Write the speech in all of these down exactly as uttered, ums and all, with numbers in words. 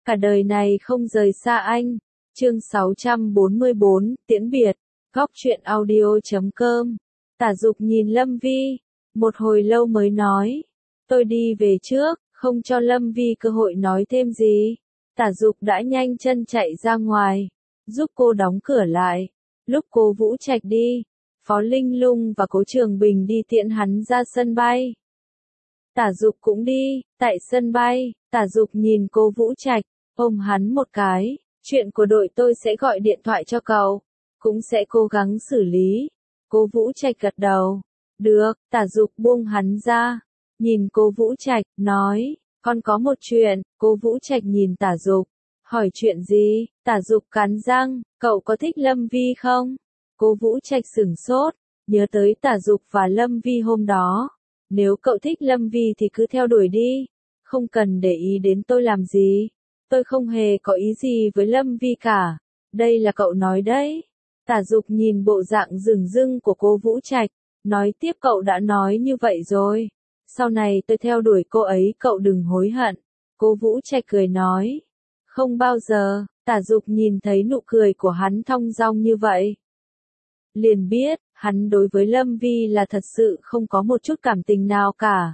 cả đời này không rời xa anh. Chương sáu trăm bốn mươi bốn, tiễn biệt. Góc truyện audio chấm com. Tả Dục nhìn Lâm Vi, một hồi lâu mới nói, tôi đi về trước, không cho Lâm Vi cơ hội nói thêm gì. Tả Dục đã nhanh chân chạy ra ngoài, giúp cô đóng cửa lại. Lúc Cố Vũ Trạch đi, Phó Linh Lung và Cố Trường Bình đi tiễn hắn ra sân bay. Tả Dục cũng đi, tại sân bay, Tả Dục nhìn Cố Vũ Trạch, ôm hắn một cái, chuyện của đội tôi sẽ gọi điện thoại cho cậu, cũng sẽ cố gắng xử lý. Cố Vũ Trạch gật đầu, được, Tả Dục buông hắn ra, nhìn Cố Vũ Trạch, nói, con có một chuyện. Cố Vũ Trạch nhìn Tả Dục, hỏi chuyện gì. Tả Dục cắn răng, cậu có thích Lâm Vi không? Cố Vũ Trạch sửng sốt, nhớ tới Tả Dục và Lâm Vi hôm đó. Nếu cậu thích Lâm Vi thì cứ theo đuổi đi, không cần để ý đến tôi làm gì. Tôi không hề có ý gì với Lâm Vi cả, đây là cậu nói đấy. Tả Dục nhìn bộ dạng rừng rưng của Cố Vũ Trạch, nói tiếp, cậu đã nói như vậy rồi, sau này tôi theo đuổi cô ấy cậu đừng hối hận. Cố Vũ Trạch cười nói, không bao giờ. Tả Dục nhìn thấy nụ cười của hắn thong dong như vậy, liền biết, hắn đối với Lâm Vi là thật sự không có một chút cảm tình nào cả.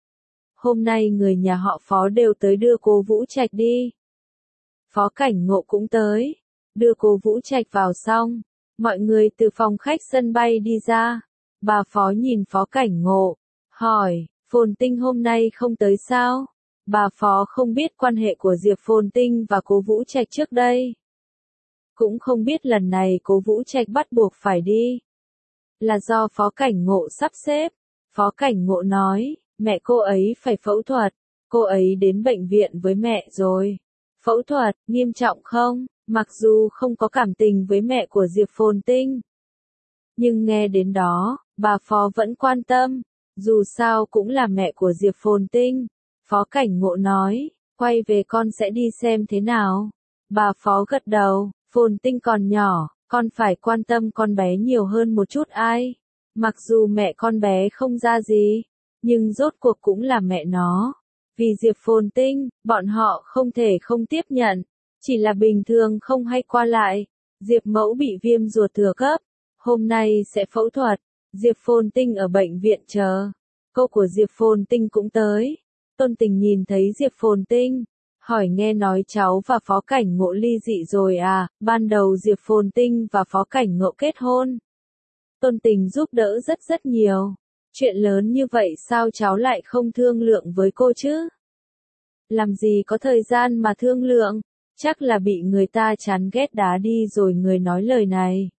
Hôm nay người nhà họ Phó đều tới đưa Cố Vũ Trạch đi. Phó Cảnh Ngộ cũng tới, đưa Cố Vũ Trạch vào xong, mọi người từ phòng khách sân bay đi ra. Bà Phó nhìn Phó Cảnh Ngộ, hỏi, Phồn Tinh hôm nay không tới sao? Bà Phó không biết quan hệ của Diệp Phồn Tinh và Cố Vũ Trạch trước đây. Cũng không biết lần này Cố Vũ Trạch bắt buộc phải đi là do Phó Cảnh Ngộ sắp xếp. Phó Cảnh Ngộ nói, mẹ cô ấy phải phẫu thuật, cô ấy đến bệnh viện với mẹ rồi. Phẫu thuật, nghiêm trọng không? Mặc dù không có cảm tình với mẹ của Diệp Phồn Tinh, nhưng nghe đến đó, bà Phó vẫn quan tâm, dù sao cũng là mẹ của Diệp Phồn Tinh. Phó Cảnh Ngộ nói, quay về con sẽ đi xem thế nào. Bà Phó gật đầu, Phồn Tinh còn nhỏ, con phải quan tâm con bé nhiều hơn một chút ai. Mặc dù mẹ con bé không ra gì, nhưng rốt cuộc cũng là mẹ nó. Vì Diệp Phồn Tinh, bọn họ không thể không tiếp nhận, chỉ là bình thường không hay qua lại. Diệp Mẫu bị viêm ruột thừa cấp, hôm nay sẽ phẫu thuật. Diệp Phồn Tinh ở bệnh viện chờ. Cô của Diệp Phồn Tinh cũng tới. Tôn Tình nhìn thấy Diệp Phồn Tinh, hỏi, nghe nói cháu và Phó Cảnh Ngộ ly dị rồi à? Ban đầu Diệp Phồn Tinh và Phó Cảnh Ngộ kết hôn, Tôn Tình giúp đỡ rất rất nhiều. Chuyện lớn như vậy sao cháu lại không thương lượng với cô chứ? Làm gì có thời gian mà thương lượng, chắc là bị người ta chán ghét đá đi rồi. Người nói lời này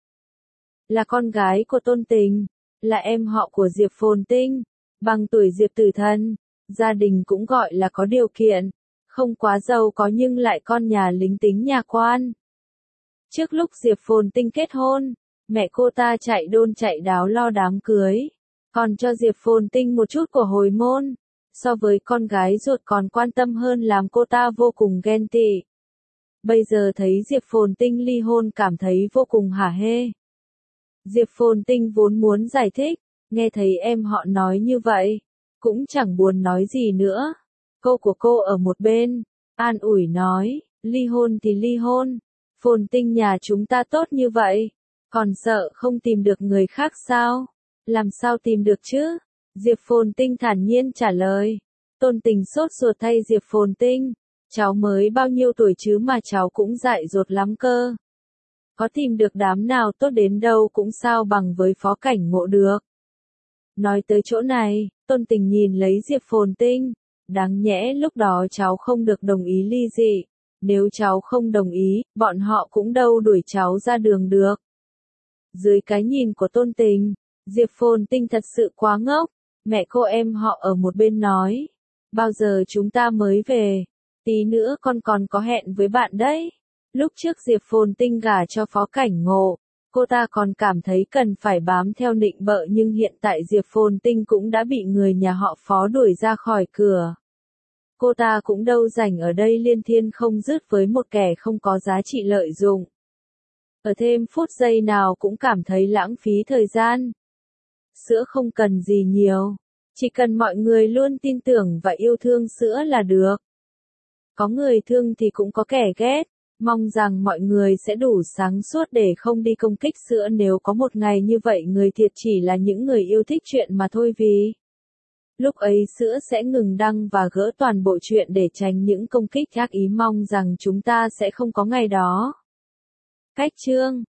là con gái của Tôn Tình, là em họ của Diệp Phồn Tinh, bằng tuổi Diệp Tử Thần, gia đình cũng gọi là có điều kiện, không quá giàu có nhưng lại con nhà lính tính nhà quan. Trước lúc Diệp Phồn Tinh kết hôn, mẹ cô ta chạy đôn chạy đáo lo đám cưới, còn cho Diệp Phồn Tinh một chút của hồi môn, so với con gái ruột còn quan tâm hơn, làm cô ta vô cùng ghen tị. Bây giờ thấy Diệp Phồn Tinh ly hôn cảm thấy vô cùng hả hê. Diệp Phồn Tinh vốn muốn giải thích, nghe thấy em họ nói như vậy, cũng chẳng buồn nói gì nữa. Cô của cô ở một bên, an ủi nói, ly hôn thì ly hôn, Phồn Tinh nhà chúng ta tốt như vậy, còn sợ không tìm được người khác sao? Làm sao tìm được chứ? Diệp Phồn Tinh thản nhiên trả lời. Tôn Tình sốt ruột thay Diệp Phồn Tinh, cháu mới bao nhiêu tuổi chứ mà cháu cũng dại dột lắm cơ. Có tìm được đám nào tốt đến đâu cũng sao bằng với Phó Cảnh Ngộ được. Nói tới chỗ này, Tôn Tình nhìn lấy Diệp Phồn Tinh, đáng nhẽ lúc đó cháu không được đồng ý ly dị, nếu cháu không đồng ý, bọn họ cũng đâu đuổi cháu ra đường được. Dưới cái nhìn của Tôn Tình, Diệp Phồn Tinh thật sự quá ngốc. Mẹ cô em họ ở một bên nói, bao giờ chúng ta mới về? Tí nữa con còn có hẹn với bạn đấy. Lúc trước Diệp Phồn Tinh gả cho Phó Cảnh Ngộ, cô ta còn cảm thấy cần phải bám theo nịnh bợ, nhưng hiện tại Diệp Phồn Tinh cũng đã bị người nhà họ Phó đuổi ra khỏi cửa. Cô ta cũng đâu rảnh ở đây liên thiên không dứt với một kẻ không có giá trị lợi dụng. Ở thêm phút giây nào cũng cảm thấy lãng phí thời gian. Sữa không cần gì nhiều, chỉ cần mọi người luôn tin tưởng và yêu thương sữa là được. Có người thương thì cũng có kẻ ghét. Mong rằng mọi người sẽ đủ sáng suốt để không đi công kích sữa nếu có một ngày như vậy người thiệt chỉ là những người yêu thích chuyện mà thôi vì lúc ấy sữa sẽ ngừng đăng và gỡ toàn bộ chuyện để tránh những công kích ác ý. Mong rằng chúng ta sẽ không có ngày đó. Cách chương